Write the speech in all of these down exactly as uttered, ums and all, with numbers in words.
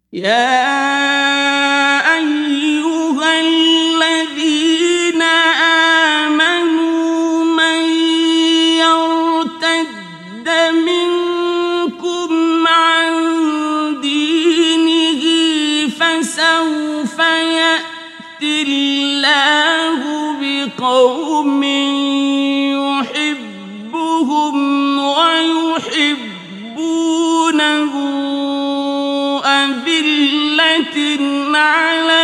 يا أيها الذين آمنوا من يرتد منكم عن دينه فسوف يأتي الله بقوم يحبهم ويحبونه أذلة على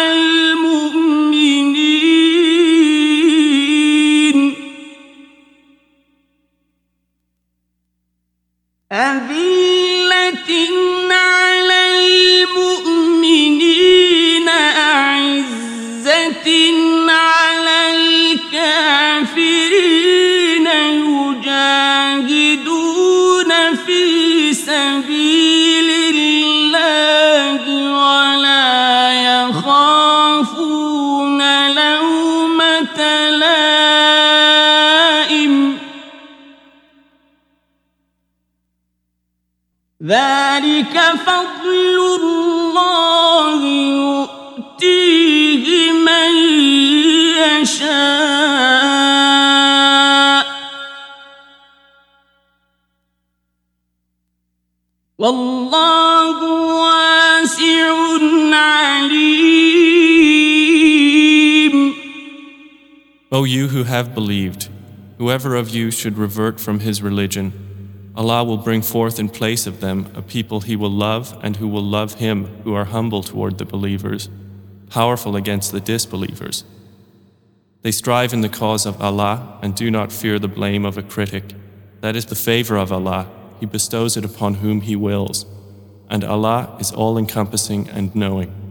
المؤمنين أذلة على المؤمنين أعزة على الكافرين يجاهدون في سبيل الله ولا يخافون لومة لائم ذلك فضل الله يؤتيه من يشاء والله واسع عليم. O you who have believed, whoever of you should revert from his religion, Allah will bring forth in place of them a people He will love and who will love Him, who are humble toward the believers, powerful against the disbelievers. They strive in the cause of Allah and do not fear the blame of a critic. That is the favor of Allah. He bestows it upon whom He wills, and Allah is all-encompassing and knowing.